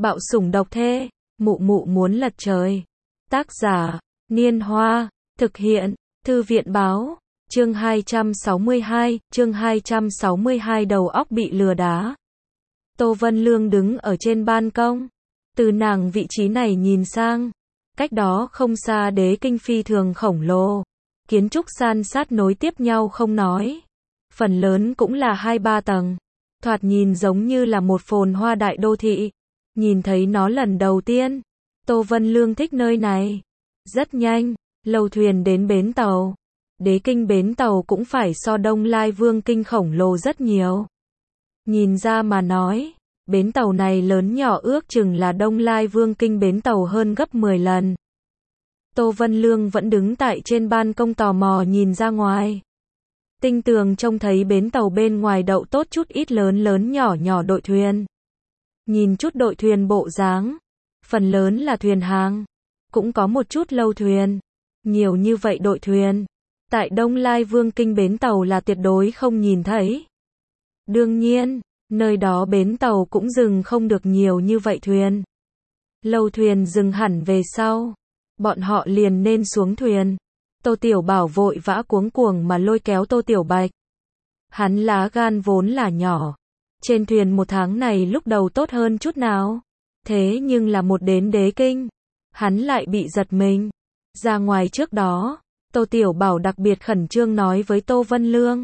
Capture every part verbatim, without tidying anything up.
Bạo sủng độc thê, mụ mụ muốn lật trời. Tác giả, Niên Hoa, thực hiện, Thư viện báo, chương hai trăm sáu mươi hai, chương hai trăm sáu mươi hai đầu óc bị lừa đá. Tô Vân Lương đứng ở trên ban công, từ nàng vị trí này nhìn sang, cách đó không xa đế kinh phi thường khổng lồ, kiến trúc san sát nối tiếp nhau không nói, phần lớn cũng là hai ba tầng, thoạt nhìn giống như là một phồn hoa đại đô thị. Nhìn thấy nó lần đầu tiên, Tô Vân Lương thích nơi này. Rất nhanh, lầu thuyền đến bến tàu. Đế kinh bến tàu cũng phải so Đông Lai Vương kinh khổng lồ rất nhiều. Nhìn ra mà nói, bến tàu này lớn nhỏ ước chừng là Đông Lai Vương kinh bến tàu hơn gấp mười lần. Tô Vân Lương vẫn đứng tại trên ban công tò mò nhìn ra ngoài. Tinh tường trông thấy bến tàu bên ngoài đậu tốt chút ít lớn lớn nhỏ nhỏ đội thuyền. Nhìn chút đội thuyền bộ dáng, phần lớn là thuyền hàng, cũng có một chút lâu thuyền. Nhiều như vậy đội thuyền, tại Đông Lai Vương kinh bến tàu là tuyệt đối không nhìn thấy. Đương nhiên, nơi đó bến tàu cũng dừng không được nhiều như vậy thuyền. Lâu thuyền dừng hẳn về sau, bọn họ liền nên xuống thuyền. Tô Tiểu Bảo vội vã cuống cuồng mà lôi kéo Tô Tiểu Bạch. Hắn lá gan vốn là nhỏ. Trên thuyền một tháng này lúc đầu tốt hơn chút nào. Thế nhưng là một đến đế kinh, hắn lại bị giật mình. Ra ngoài trước đó, Tô Tiểu Bảo đặc biệt khẩn trương nói với Tô Vân Lương.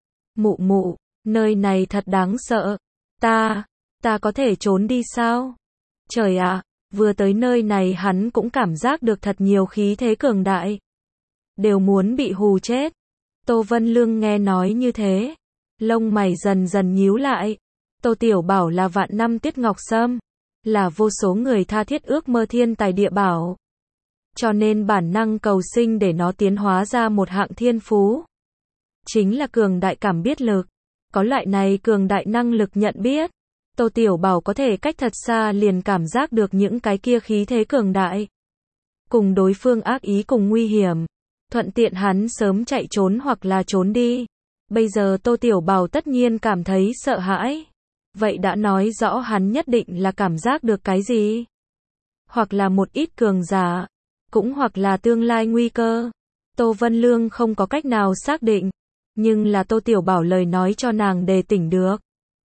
Mụ mụ, nơi này thật đáng sợ. Ta, ta có thể trốn đi sao? Trời ạ, vừa tới nơi này hắn cũng cảm giác được thật nhiều khí thế cường đại. Đều muốn bị hù chết. Tô Vân Lương nghe nói như thế, lông mày dần dần nhíu lại. Tô Tiểu Bảo là vạn năm Tiết Ngọc Sâm, là vô số người tha thiết ước mơ thiên tài địa bảo. Cho nên bản năng cầu sinh để nó tiến hóa ra một hạng thiên phú. Chính là cường đại cảm biết lực. Có loại này cường đại năng lực nhận biết. Tô Tiểu Bảo có thể cách thật xa liền cảm giác được những cái kia khí thế cường đại. Cùng đối phương ác ý cùng nguy hiểm. Thuận tiện hắn sớm chạy trốn hoặc là trốn đi. Bây giờ Tô Tiểu Bảo tất nhiên cảm thấy sợ hãi. Vậy đã nói rõ hắn nhất định là cảm giác được cái gì? Hoặc là một ít cường giả, cũng hoặc là tương lai nguy cơ. Tô Vân Lương không có cách nào xác định, nhưng là Tô Tiểu Bảo lời nói cho nàng đề tỉnh được.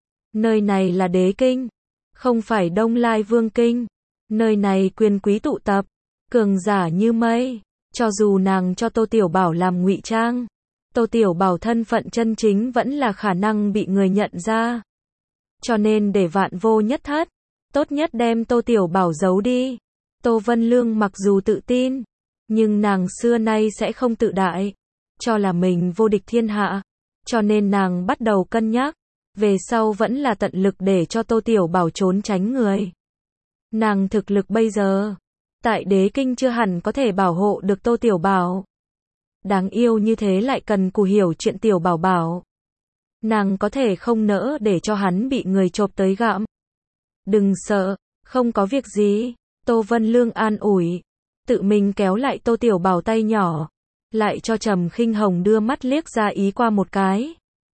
Nơi này là đế kinh, không phải Đông Lai Vương kinh. Nơi này quyền quý tụ tập, cường giả như mây. Cho dù nàng cho Tô Tiểu Bảo làm ngụy trang, Tô Tiểu Bảo thân phận chân chính vẫn là khả năng bị người nhận ra. Cho nên để vạn vô nhất thất, tốt nhất đem Tô Tiểu Bảo giấu đi. Tô Vân Lương mặc dù tự tin, nhưng nàng xưa nay sẽ không tự đại, cho là mình vô địch thiên hạ. Cho nên nàng bắt đầu cân nhắc, về sau vẫn là tận lực để cho Tô Tiểu Bảo trốn tránh người. Nàng thực lực bây giờ, tại đế kinh chưa hẳn có thể bảo hộ được Tô Tiểu Bảo. Đáng yêu như thế lại cần cù hiểu chuyện Tiểu Bảo Bảo. Nàng có thể không nỡ để cho hắn bị người chộp tới gặm. Đừng sợ, không có việc gì. Tô Vân Lương an ủi, tự mình kéo lại Tô Tiểu Bảo tay nhỏ, lại cho Trầm Khinh Hồng đưa mắt liếc ra ý qua một cái,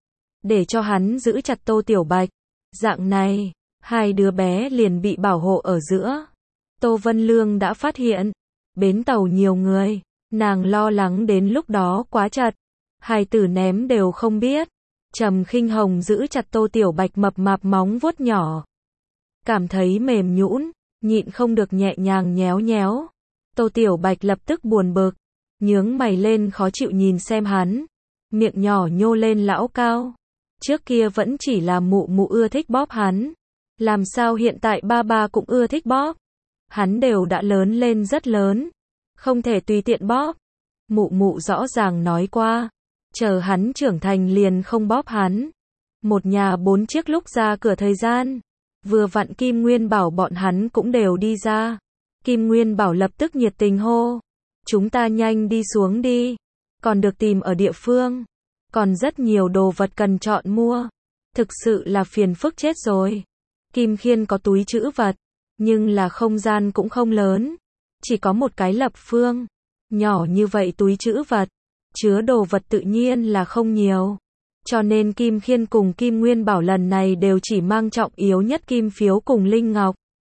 để cho hắn giữ chặt Tô Tiểu Bạch. Dạng này, hai đứa bé liền bị bảo hộ ở giữa. Tô Vân Lương đã phát hiện, bến tàu nhiều người, nàng lo lắng đến lúc đó quá chật, hai tử ném đều không biết. Trầm Khinh Hồng giữ chặt Tô Tiểu Bạch mập mạp móng vuốt nhỏ, cảm thấy mềm nhũn, nhịn không được nhẹ nhàng nhéo nhéo. Tô Tiểu Bạch lập tức buồn bực, nhướng mày lên khó chịu nhìn xem hắn, miệng nhỏ nhô lên lão cao. Trước kia vẫn chỉ là mụ mụ ưa thích bóp hắn, làm sao hiện tại ba ba cũng ưa thích bóp? Hắn đều đã lớn lên rất lớn, không thể tùy tiện bóp. Mụ mụ rõ ràng nói qua, chờ hắn trưởng thành liền không bóp hắn. Một nhà bốn chiếc lúc ra cửa thời gian, vừa vặn Kim Nguyên Bảo bọn hắn cũng đều đi ra. Kim Nguyên Bảo lập tức nhiệt tình hô, chúng ta nhanh đi xuống đi, còn được tìm ở địa phương, còn rất nhiều đồ vật cần chọn mua, thực sự là phiền phức chết rồi. Kim Khiên có túi trữ vật, nhưng là không gian cũng không lớn, chỉ có một cái lập phương, nhỏ như vậy túi trữ vật, chứa đồ vật tự nhiên là không nhiều. Cho nên Kim Khiên cùng Kim Nguyên Bảo lần này đều chỉ mang trọng yếu nhất kim phiếu cùng linh ngọc.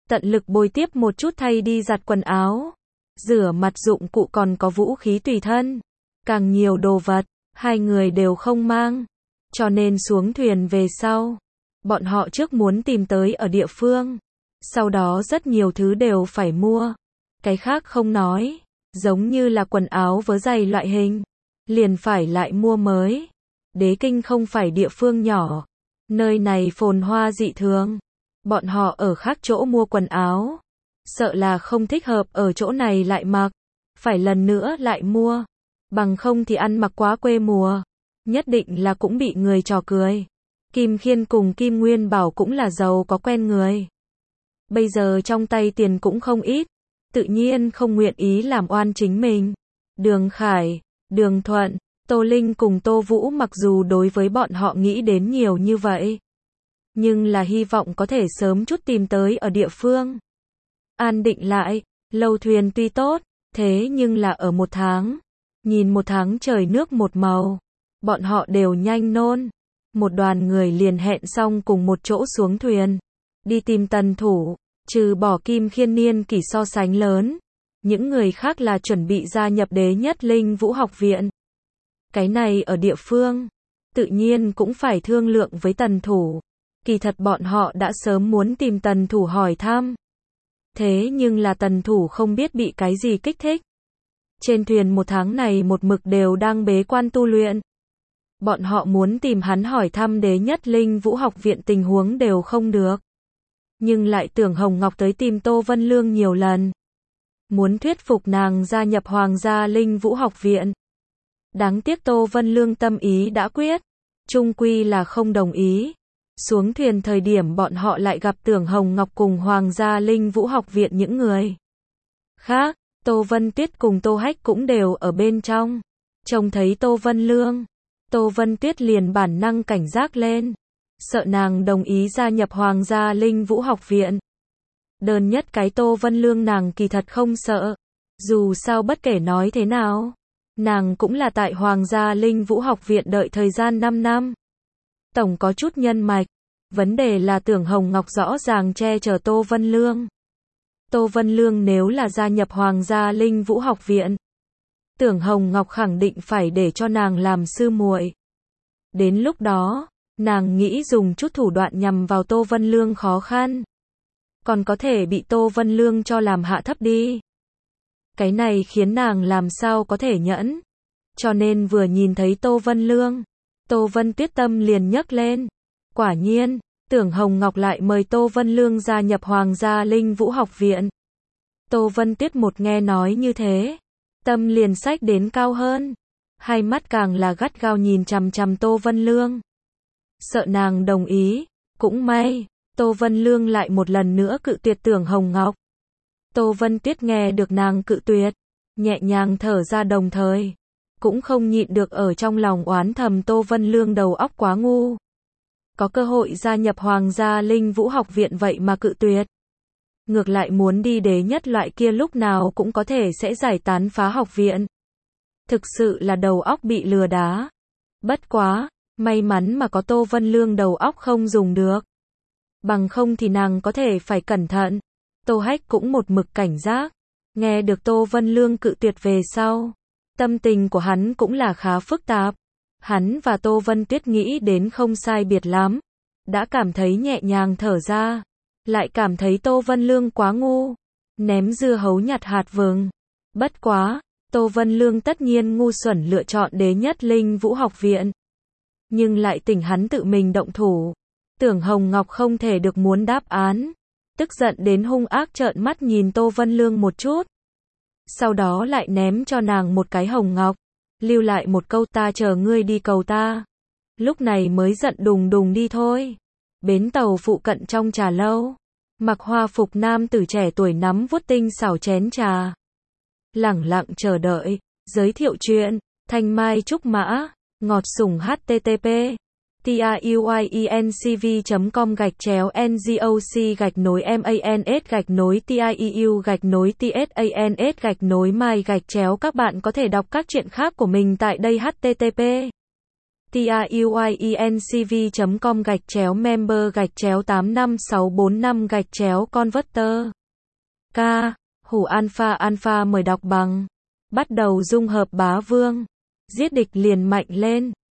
tận lực bồi tiếp một chút thay đi giặt quần áo, rửa mặt dụng cụ còn có vũ khí tùy thân. Càng nhiều đồ vật, hai người đều không mang. Cho nên xuống thuyền về sau, bọn họ trước muốn tìm tới ở địa phương. Sau đó rất nhiều thứ đều phải mua. Cái khác không nói, giống như là quần áo vớ giày loại hình, liền phải lại mua mới. Đế Kinh không phải địa phương nhỏ, nơi này phồn hoa dị thường. Bọn họ ở khác chỗ mua quần áo, sợ là không thích hợp ở chỗ này lại mặc, phải lần nữa lại mua, bằng không thì ăn mặc quá quê mùa, nhất định là cũng bị người trò cười. Kim Khiên cùng Kim Nguyên Bảo cũng là giàu có quen người. Bây giờ trong tay tiền cũng không ít, tự nhiên không nguyện ý làm oan chính mình. Đường Khải, Đường Thuận, Tô Linh cùng Tô Vũ mặc dù đối với bọn họ nghĩ đến nhiều như vậy, nhưng là hy vọng có thể sớm chút tìm tới ở địa phương. An định lại, lâu thuyền tuy tốt, thế nhưng là ở một tháng. Nhìn một tháng trời nước một màu, bọn họ đều nhanh nôn. Một đoàn người liền hẹn xong cùng một chỗ xuống thuyền, đi tìm Tần Thủ, trừ bỏ Kim Khiên niên kỷ so sánh lớn. Những người khác là chuẩn bị gia nhập Đế Nhất Linh Vũ học viện. Cái này ở địa phương, tự nhiên cũng phải thương lượng với Tần Thủ. Kỳ thật bọn họ đã sớm muốn tìm Tần Thủ hỏi thăm. Thế nhưng là Tần Thủ không biết bị cái gì kích thích. Trên thuyền một tháng này một mực đều đang bế quan tu luyện. Bọn họ muốn tìm hắn hỏi thăm Đế Nhất Linh Vũ học viện tình huống đều không được. Nhưng lại tưởng Hồng Ngọc tới tìm Tô Vân Lương nhiều lần. Muốn thuyết phục nàng gia nhập Hoàng gia Linh Vũ học viện. Đáng tiếc Tô Vân Lương tâm ý đã quyết, chung quy là không đồng ý. Xuống thuyền thời điểm bọn họ lại gặp Tưởng Hồng Ngọc cùng Hoàng gia Linh Vũ học viện những người khác. Tô Vân Tuyết cùng Tô Hách cũng đều ở bên trong. Trông thấy Tô Vân Lương, Tô Vân Tuyết liền bản năng cảnh giác lên, sợ nàng đồng ý gia nhập Hoàng gia Linh Vũ học viện. Đơn nhất cái Tô Vân Lương nàng kỳ thật không sợ. Dù sao bất kể nói thế nào, nàng cũng là tại Hoàng gia Linh Vũ học viện đợi thời gian năm năm. Tổng có chút nhân mạch. Vấn đề là Tưởng Hồng Ngọc rõ ràng che chở Tô Vân Lương. Tô Vân Lương nếu là gia nhập Hoàng gia Linh Vũ học viện, Tưởng Hồng Ngọc khẳng định phải để cho nàng làm sư muội. Đến lúc đó, nàng nghĩ dùng chút thủ đoạn nhằm vào Tô Vân Lương khó khăn. Còn có thể bị Tô Vân Lương cho làm hạ thấp đi. Cái này khiến nàng làm sao có thể nhẫn. Cho nên vừa nhìn thấy Tô Vân Lương, Tô Vân Tuyết tâm liền nhấc lên. Quả nhiên, Tưởng Hồng Ngọc lại mời Tô Vân Lương gia nhập Hoàng gia Linh Vũ học viện. Tô Vân Tuyết một nghe nói như thế, tâm liền xách đến cao hơn. Hai mắt càng là gắt gao nhìn chằm chằm Tô Vân Lương. Sợ nàng đồng ý, cũng may, Tô Vân Lương lại một lần nữa cự tuyệt Tưởng Hồng Ngọc. Tô Vân Tuyết nghe được nàng cự tuyệt, nhẹ nhàng thở ra đồng thời, cũng không nhịn được ở trong lòng oán thầm Tô Vân Lương đầu óc quá ngu. Có cơ hội gia nhập Hoàng gia Linh Vũ học viện vậy mà cự tuyệt. Ngược lại muốn đi Đế Nhất loại kia lúc nào cũng có thể sẽ giải tán phá học viện. Thực sự là đầu óc bị lừa đá. Bất quá, may mắn mà có Tô Vân Lương đầu óc không dùng được. Bằng không thì nàng có thể phải cẩn thận. Tô Hách cũng một mực cảnh giác. Nghe được Tô Vân Lương cự tuyệt về sau, tâm tình của hắn cũng là khá phức tạp. Hắn và Tô Vân Tuyết nghĩ đến không sai biệt lắm, đã cảm thấy nhẹ nhàng thở ra, lại cảm thấy Tô Vân Lương quá ngu, ném dưa hấu nhặt hạt vừng. Bất quá, Tô Vân Lương tất nhiên ngu xuẩn lựa chọn Đế Nhất Linh Vũ học viện, nhưng lại tỉnh hắn tự mình động thủ. Tưởng Hồng Ngọc không thể được muốn đáp án, tức giận đến hung ác trợn mắt nhìn Tô Vân Lương một chút, sau đó lại ném cho nàng một cái hồng ngọc, lưu lại một câu ta chờ ngươi đi cầu ta. Lúc này mới giận đùng đùng đi thôi. Bến tàu phụ cận trong trà lâu, mặc hoa phục nam tử trẻ tuổi nắm vuốt tinh xảo chén trà, lẳng lặng chờ đợi. Giới thiệu chuyện, Thanh Mai Trúc Mã, ngọt sủng hát tê tê pê tiuyencv chấm com gạch chéo ngoc gạch nối mans gạch nối tieu gạch nối tsans gạch nối mai gạch chéo. Các bạn có thể đọc các chuyện khác của mình tại đây. H T T P tiuyencv chấm com gạch chéo member gạch chéo tám năm sáu bốn năm gạch chéo converter. K. Hủ alpha alpha mời đọc bằng. Bắt đầu dung hợp bá vương. Giết địch liền mạnh lên.